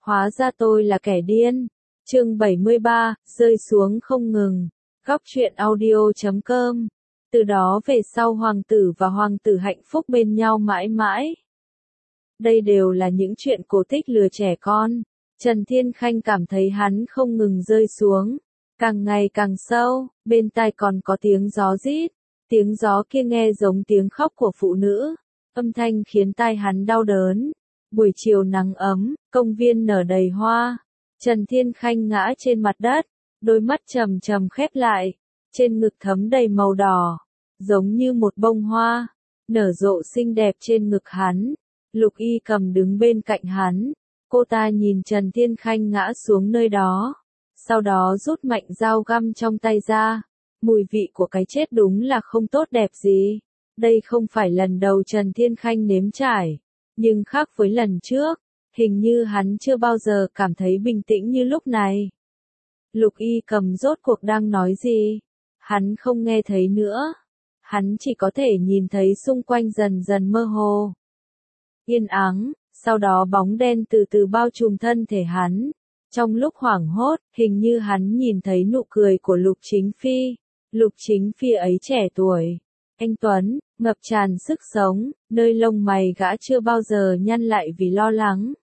Hóa ra tôi là kẻ điên. Chương 73, rơi xuống không ngừng. Góc truyện audio.com. Từ đó về sau hoàng tử và hoàng tử hạnh phúc bên nhau mãi mãi. Đây đều là những chuyện cổ tích lừa trẻ con. Trần Thiên Khanh cảm thấy hắn không ngừng rơi xuống, càng ngày càng sâu, bên tai còn có tiếng gió rít. Tiếng gió kia nghe giống tiếng khóc của phụ nữ, âm thanh khiến tai hắn đau đớn. Buổi chiều nắng ấm, công viên nở đầy hoa. Trần Thiên Khanh ngã trên mặt đất, đôi mắt trầm trầm khép lại, trên ngực thấm đầy màu đỏ, giống như một bông hoa, nở rộ xinh đẹp trên ngực hắn. Lục Y Cầm đứng bên cạnh hắn, cô ta nhìn Trần Thiên Khanh ngã xuống nơi đó, sau đó rút mạnh dao găm trong tay ra. Mùi vị của cái chết đúng là không tốt đẹp gì. Đây không phải lần đầu Trần Thiên Khanh nếm trải, nhưng khác với lần trước, hình như hắn chưa bao giờ cảm thấy bình tĩnh như lúc này. Lục Y Cầm rốt cuộc đang nói gì? Hắn không nghe thấy nữa. Hắn chỉ có thể nhìn thấy xung quanh dần dần mơ hồ. Yên ắng, sau đó bóng đen từ từ bao trùm thân thể hắn. Trong lúc hoảng hốt, hình như hắn nhìn thấy nụ cười của Lục Chính Phi. Lục Chính Phi ấy trẻ tuổi, anh tuấn, ngập tràn sức sống, nơi lông mày gã chưa bao giờ nhăn lại vì lo lắng.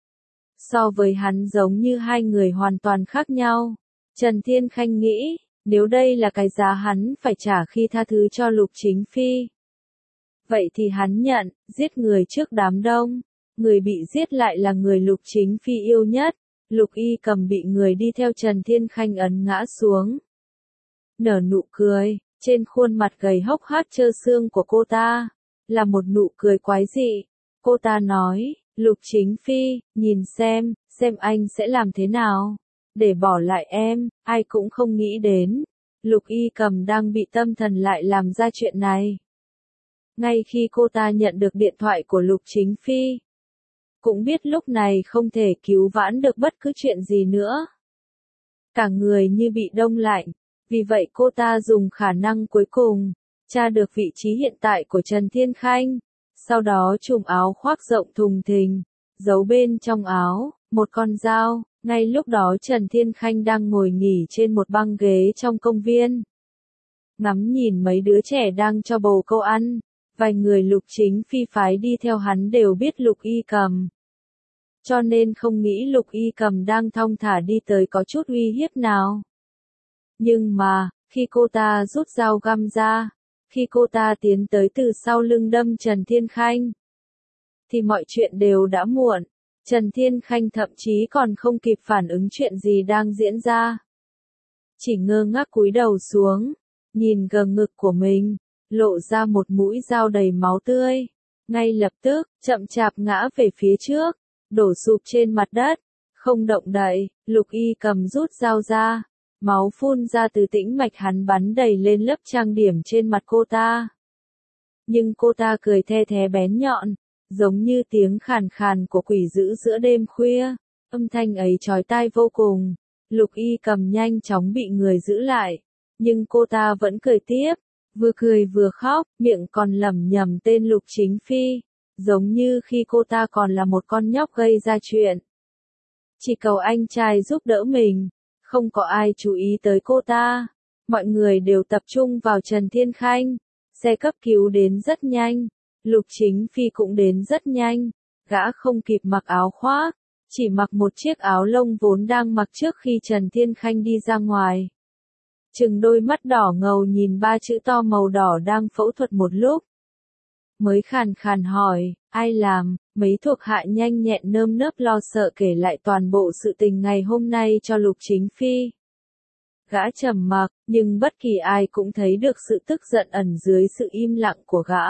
So với hắn giống như hai người hoàn toàn khác nhau. Trần Thiên Khanh nghĩ, nếu đây là cái giá hắn phải trả khi tha thứ cho Lục Chính Phi, vậy thì hắn nhận, giết người trước đám đông. Người bị giết lại là người Lục Chính Phi yêu nhất. Lục Y Cầm bị người đi theo Trần Thiên Khanh ấn ngã xuống. Nở nụ cười, trên khuôn mặt gầy hốc hác trơ xương của cô ta, là một nụ cười quái dị. Cô ta nói, Lục Chính Phi, nhìn xem anh sẽ làm thế nào, để bỏ lại em. Ai cũng không nghĩ đến, Lục Y Cầm đang bị tâm thần lại làm ra chuyện này. Ngay khi cô ta nhận được điện thoại của Lục Chính Phi, cũng biết lúc này không thể cứu vãn được bất cứ chuyện gì nữa. Cả người như bị đông lạnh. Vì vậy cô ta dùng khả năng cuối cùng, tra được vị trí hiện tại của Trần Thiên Khanh, sau đó trùm áo khoác rộng thùng thình, giấu bên trong áo, một con dao. Ngay lúc đó Trần Thiên Khanh đang ngồi nghỉ trên một băng ghế trong công viên. Ngắm nhìn mấy đứa trẻ đang cho bồ câu ăn, vài người Lục Chính Phi phái đi theo hắn đều biết Lục Y Cầm. Cho nên không nghĩ Lục Y Cầm đang thong thả đi tới có chút uy hiếp nào. Nhưng mà, khi cô ta rút dao găm ra, khi cô ta tiến tới từ sau lưng đâm Trần Thiên Khanh, thì mọi chuyện đều đã muộn. Trần Thiên Khanh thậm chí còn không kịp phản ứng chuyện gì đang diễn ra. Chỉ ngơ ngác cúi đầu xuống, nhìn gờ ngực của mình, lộ ra một mũi dao đầy máu tươi. Ngay lập tức, chậm chạp ngã về phía trước, đổ sụp trên mặt đất, không động đậy. Lục Y Cầm rút dao ra. Máu phun ra từ tĩnh mạch hắn bắn đầy lên lớp trang điểm trên mặt cô ta. Nhưng cô ta cười the thé bén nhọn, giống như tiếng khàn khàn của quỷ dữ giữa đêm khuya. Âm thanh ấy chói tai vô cùng. Lục Y Cầm nhanh chóng bị người giữ lại, nhưng cô ta vẫn cười tiếp, vừa cười vừa khóc, miệng còn lẩm nhẩm tên Lục Chính Phi, giống như khi cô ta còn là một con nhóc gây ra chuyện. Chỉ cầu anh trai giúp đỡ mình. Không có ai chú ý tới cô ta. Mọi người đều tập trung vào Trần Thiên Khanh. Xe cấp cứu đến rất nhanh. Lục Chính Phi cũng đến rất nhanh. Gã không kịp mặc áo khoác, chỉ mặc một chiếc áo lông vốn đang mặc trước khi Trần Thiên Khanh đi ra ngoài. Trừng đôi mắt đỏ ngầu nhìn ba chữ to màu đỏ đang phẫu thuật một lúc. Mới khàn khàn hỏi, ai làm? Mấy thuộc hạ nhanh nhẹn nơm nớp lo sợ kể lại toàn bộ sự tình ngày hôm nay cho Lục Chính Phi. Gã trầm mặc, nhưng bất kỳ ai cũng thấy được sự tức giận ẩn dưới sự im lặng của gã.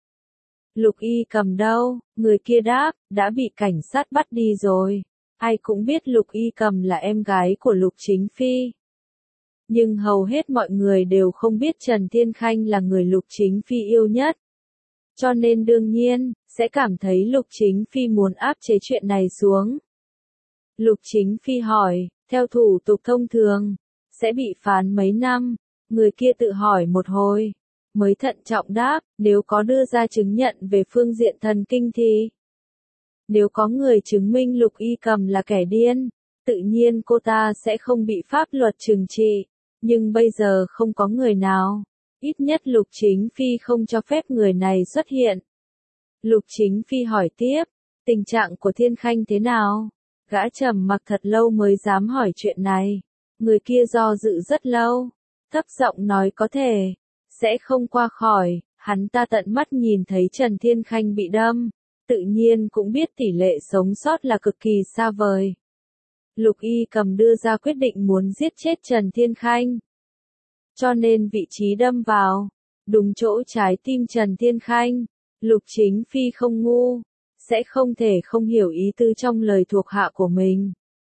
Lục Y Cầm đâu? Người kia đáp, đã bị cảnh sát bắt đi rồi. Ai cũng biết Lục Y Cầm là em gái của Lục Chính Phi. Nhưng hầu hết mọi người đều không biết Trần Thiên Khanh là người Lục Chính Phi yêu nhất. Cho nên đương nhiên, sẽ cảm thấy Lục Chính Phi muốn áp chế chuyện này xuống. Lục Chính Phi hỏi, theo thủ tục thông thường, sẽ bị phán mấy năm? Người kia tự hỏi một hồi, mới thận trọng đáp, nếu có đưa ra chứng nhận về phương diện thần kinh thì Nếu có người chứng minh Lục Y Cầm là kẻ điên, tự nhiên cô ta sẽ không bị pháp luật trừng trị. Nhưng bây giờ không có người nào. Ít nhất Lục Chính Phi không cho phép người này xuất hiện. Lục Chính Phi hỏi tiếp, tình trạng của Thiên Khanh thế nào? Gã trầm mặc thật lâu mới dám hỏi chuyện này. Người kia do dự rất lâu, thấp giọng nói có thể, sẽ không qua khỏi. Hắn ta tận mắt nhìn thấy Trần Thiên Khanh bị đâm, tự nhiên cũng biết tỷ lệ sống sót là cực kỳ xa vời. Lục Y Cầm đưa ra quyết định muốn giết chết Trần Thiên Khanh. Cho nên vị trí đâm vào, đúng chỗ trái tim Trần Thiên Khanh. Lục Chính Phi không ngu, sẽ không thể không hiểu ý tư trong lời thuộc hạ của mình.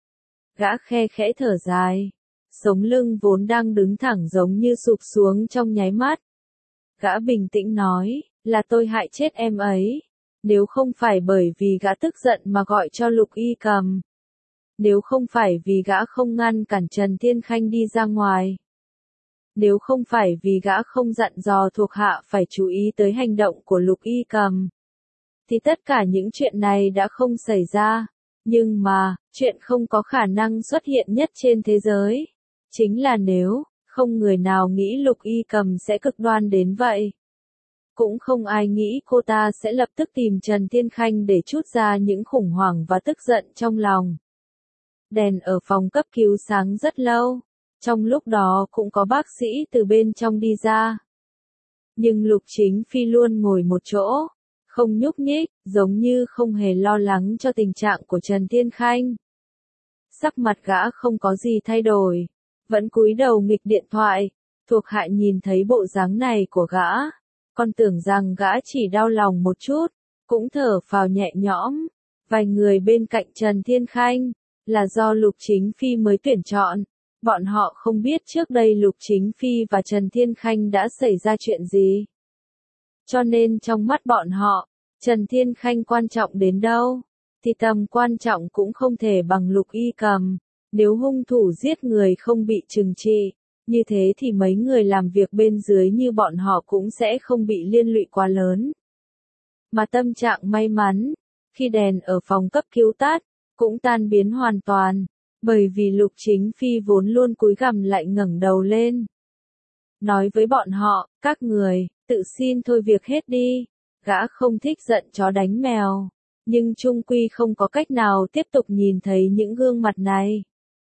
Gã khe khẽ thở dài, sống lưng vốn đang đứng thẳng giống như sụp xuống trong nháy mắt. Gã bình tĩnh nói, là tôi hại chết em ấy. Nếu không phải bởi vì gã tức giận mà gọi cho Lục Y Cầm. Nếu không phải vì gã không ngăn cản Trần Thiên Khanh đi ra ngoài. Nếu không phải vì gã không dặn dò thuộc hạ phải chú ý tới hành động của Lục Y Cầm. Thì tất cả những chuyện này đã không xảy ra. Nhưng mà, chuyện không có khả năng xuất hiện nhất trên thế giới. Chính là nếu, không người nào nghĩ Lục Y Cầm sẽ cực đoan đến vậy. Cũng không ai nghĩ cô ta sẽ lập tức tìm Trần Thiên Khanh để trút ra những khủng hoảng và tức giận trong lòng. Đèn ở phòng cấp cứu sáng rất lâu. Trong lúc đó cũng có bác sĩ từ bên trong đi ra. Nhưng Lục Chính Phi luôn ngồi một chỗ, không nhúc nhích, giống như không hề lo lắng cho tình trạng của Trần Thiên Khanh. Sắc mặt gã không có gì thay đổi, vẫn cúi đầu nghịch điện thoại. Thuộc hạ nhìn thấy bộ dáng này của gã, còn tưởng rằng gã chỉ đau lòng một chút, cũng thở phào nhẹ nhõm. Vài người bên cạnh Trần Thiên Khanh, là do Lục Chính Phi mới tuyển chọn. Bọn họ không biết trước đây Lục Chính Phi và Trần Thiên Khanh đã xảy ra chuyện gì. Cho nên trong mắt bọn họ, Trần Thiên Khanh quan trọng đến đâu, thì tầm quan trọng cũng không thể bằng Lục Y Cầm. Nếu hung thủ giết người không bị trừng trị, như thế thì mấy người làm việc bên dưới như bọn họ cũng sẽ không bị liên lụy quá lớn. Mà tâm trạng may mắn, khi đèn ở phòng cấp cứu tắt, cũng tan biến hoàn toàn. Bởi vì Lục Chính Phi vốn luôn cúi gằm lại ngẩng đầu lên. Nói với bọn họ, các người, tự xin thôi việc hết đi. Gã không thích giận chó đánh mèo. Nhưng chung quy không có cách nào tiếp tục nhìn thấy những gương mặt này.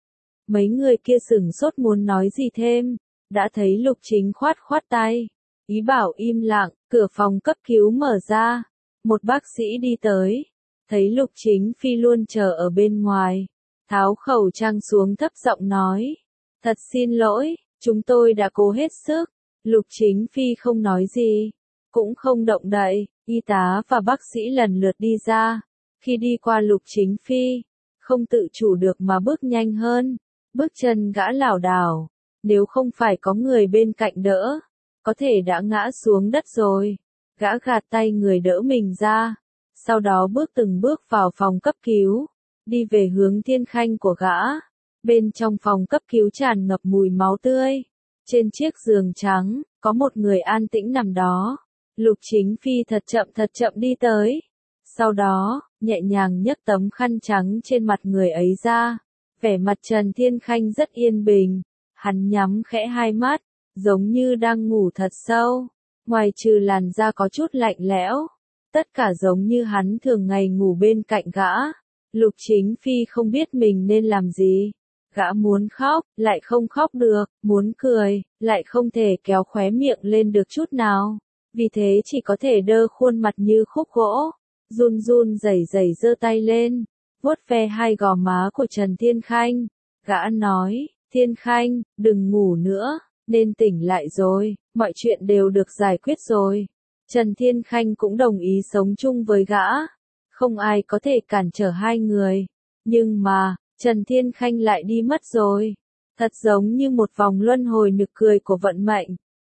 Mấy người kia sửng sốt muốn nói gì thêm. Đã thấy Lục Chính khoát tay. Ý bảo im lặng, cửa phòng cấp cứu mở ra. Một bác sĩ đi tới. Thấy Lục Chính Phi luôn chờ ở bên ngoài. Tháo khẩu trang xuống thấp giọng nói. Thật xin lỗi, chúng tôi đã cố hết sức. Lục Chính Phi không nói gì, cũng không động đậy. Y tá và bác sĩ lần lượt đi ra. Khi đi qua Lục Chính Phi, không tự chủ được mà bước nhanh hơn. Bước chân gã lảo đảo. Nếu không phải có người bên cạnh đỡ, có thể đã ngã xuống đất rồi. Gã gạt tay người đỡ mình ra. Sau đó bước từng bước vào phòng cấp cứu. Đi về hướng Thiên Khanh của gã. Bên trong phòng cấp cứu tràn ngập mùi máu tươi. Trên chiếc giường trắng, có một người an tĩnh nằm đó. Lục Chính Phi thật chậm đi tới. Sau đó, nhẹ nhàng nhấc tấm khăn trắng trên mặt người ấy ra. Vẻ mặt Trần Thiên Khanh rất yên bình. Hắn nhắm khẽ hai mắt, giống như đang ngủ thật sâu. Ngoài trừ làn da có chút lạnh lẽo, tất cả giống như hắn thường ngày ngủ bên cạnh gã. Lục Chính Phi không biết mình nên làm gì. Gã muốn khóc, lại không khóc được, muốn cười, lại không thể kéo khóe miệng lên được chút nào. Vì thế chỉ có thể đơ khuôn mặt như khúc gỗ, run rẩy giơ tay lên, vuốt ve hai gò má của Trần Thiên Khanh. Gã nói, Thiên Khanh, đừng ngủ nữa, nên tỉnh lại rồi, mọi chuyện đều được giải quyết rồi. Trần Thiên Khanh cũng đồng ý sống chung với gã. Không ai có thể cản trở hai người. Nhưng mà, Trần Thiên Khanh lại đi mất rồi. Thật giống như một vòng luân hồi nực cười của vận mệnh.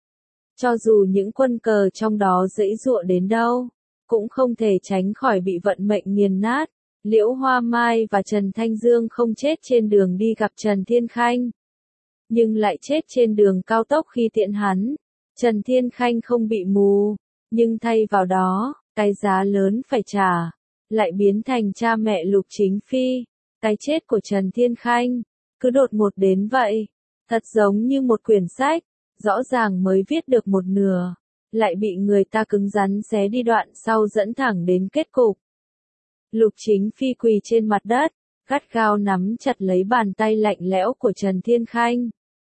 Cho dù những quân cờ trong đó giãy giụa đến đâu, cũng không thể tránh khỏi bị vận mệnh nghiền nát. Liễu Hoa Mai và Trần Thanh Dương không chết trên đường đi gặp Trần Thiên Khanh, nhưng lại chết trên đường cao tốc khi tiễn hắn. Trần Thiên Khanh không bị mù, nhưng thay vào đó, cái giá lớn phải trả lại biến thành cha mẹ Lục Chính Phi. Cái chết của Trần Thiên Khanh, cứ đột ngột đến vậy, thật giống như một quyển sách, rõ ràng mới viết được một nửa, lại bị người ta cứng rắn xé đi đoạn sau dẫn thẳng đến kết cục. Lục Chính Phi quỳ trên mặt đất, gắt gao nắm chặt lấy bàn tay lạnh lẽo của Trần Thiên Khanh.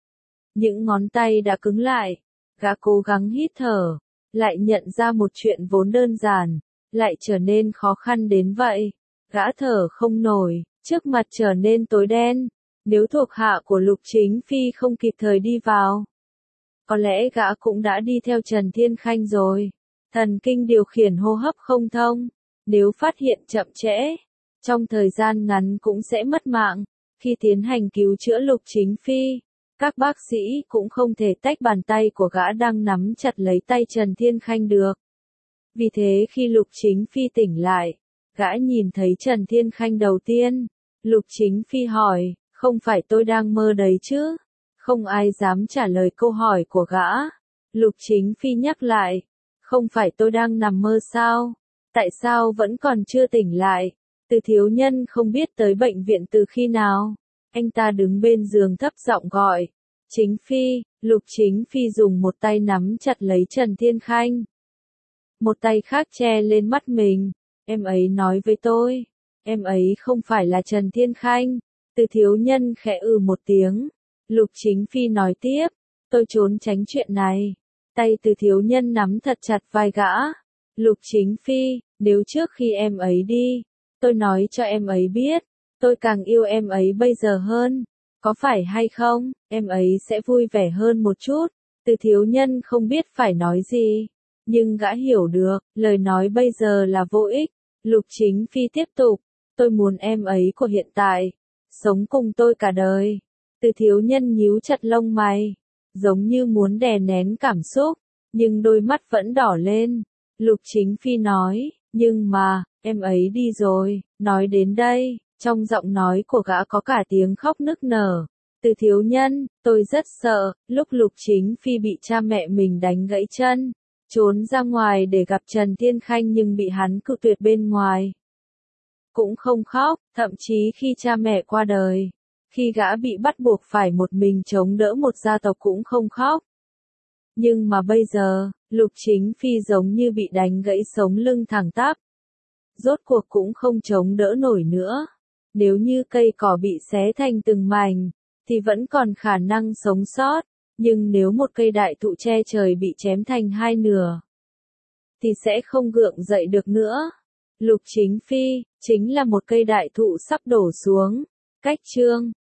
Những ngón tay đã cứng lại, gã cố gắng hít thở, lại nhận ra một chuyện vốn đơn giản, lại trở nên khó khăn đến vậy. Gã thở không nổi, trước mặt trở nên tối đen, nếu thuộc hạ của Lục Chính Phi không kịp thời đi vào, có lẽ gã cũng đã đi theo Trần Thiên Khanh rồi. Thần kinh điều khiển hô hấp không thông, nếu phát hiện chậm trễ, trong thời gian ngắn cũng sẽ mất mạng. Khi tiến hành cứu chữa Lục Chính Phi, các bác sĩ cũng không thể tách bàn tay của gã đang nắm chặt lấy tay Trần Thiên Khanh được. Vì thế khi Lục Chính Phi tỉnh lại, gã nhìn thấy Trần Thiên Khanh đầu tiên. Lục Chính Phi hỏi, không phải tôi đang mơ đấy chứ? Không ai dám trả lời câu hỏi của gã. Lục Chính Phi nhắc lại, không phải tôi đang nằm mơ sao? Tại sao vẫn còn chưa tỉnh lại? Từ thiếu nhân không biết tới bệnh viện từ khi nào. Anh ta đứng bên giường thấp giọng gọi, Chính Phi. Lục Chính Phi dùng một tay nắm chặt lấy Trần Thiên Khanh, một tay khác che lên mắt mình. Em ấy nói với tôi, em ấy không phải là Trần Thiên Khanh. Từ thiếu nhân khẽ một tiếng. Lục Chính Phi nói tiếp, tôi trốn tránh chuyện này. Tay từ thiếu nhân nắm thật chặt vai gã. Lục Chính Phi, nếu trước khi em ấy đi, tôi nói cho em ấy biết, tôi càng yêu em ấy bây giờ hơn, có phải hay không, em ấy sẽ vui vẻ hơn một chút. Từ thiếu nhân không biết phải nói gì, nhưng gã hiểu được, lời nói bây giờ là vô ích. Lục Chính Phi tiếp tục, tôi muốn em ấy của hiện tại, sống cùng tôi cả đời. Từ thiếu nhân nhíu chặt lông mày, giống như muốn đè nén cảm xúc, nhưng đôi mắt vẫn đỏ lên. Lục Chính Phi nói, nhưng mà, em ấy đi rồi. Nói đến đây, trong giọng nói của gã có cả tiếng khóc nức nở. Từ thiếu nhân, tôi rất sợ, lúc Lục Chính Phi bị cha mẹ mình đánh gãy chân, trốn ra ngoài để gặp Trần Thiên Khanh nhưng bị hắn cự tuyệt bên ngoài. Cũng không khóc, thậm chí khi cha mẹ qua đời, khi gã bị bắt buộc phải một mình chống đỡ một gia tộc cũng không khóc. Nhưng mà bây giờ, Lục Chính Phi giống như bị đánh gãy sống lưng thẳng tắp. Rốt cuộc cũng không chống đỡ nổi nữa. Nếu như cây cỏ bị xé thành từng mảnh, thì vẫn còn khả năng sống sót. Nhưng nếu một cây đại thụ che trời bị chém thành hai nửa, thì sẽ không gượng dậy được nữa. Lục Chính Phi, chính là một cây đại thụ sắp đổ xuống. Cách chương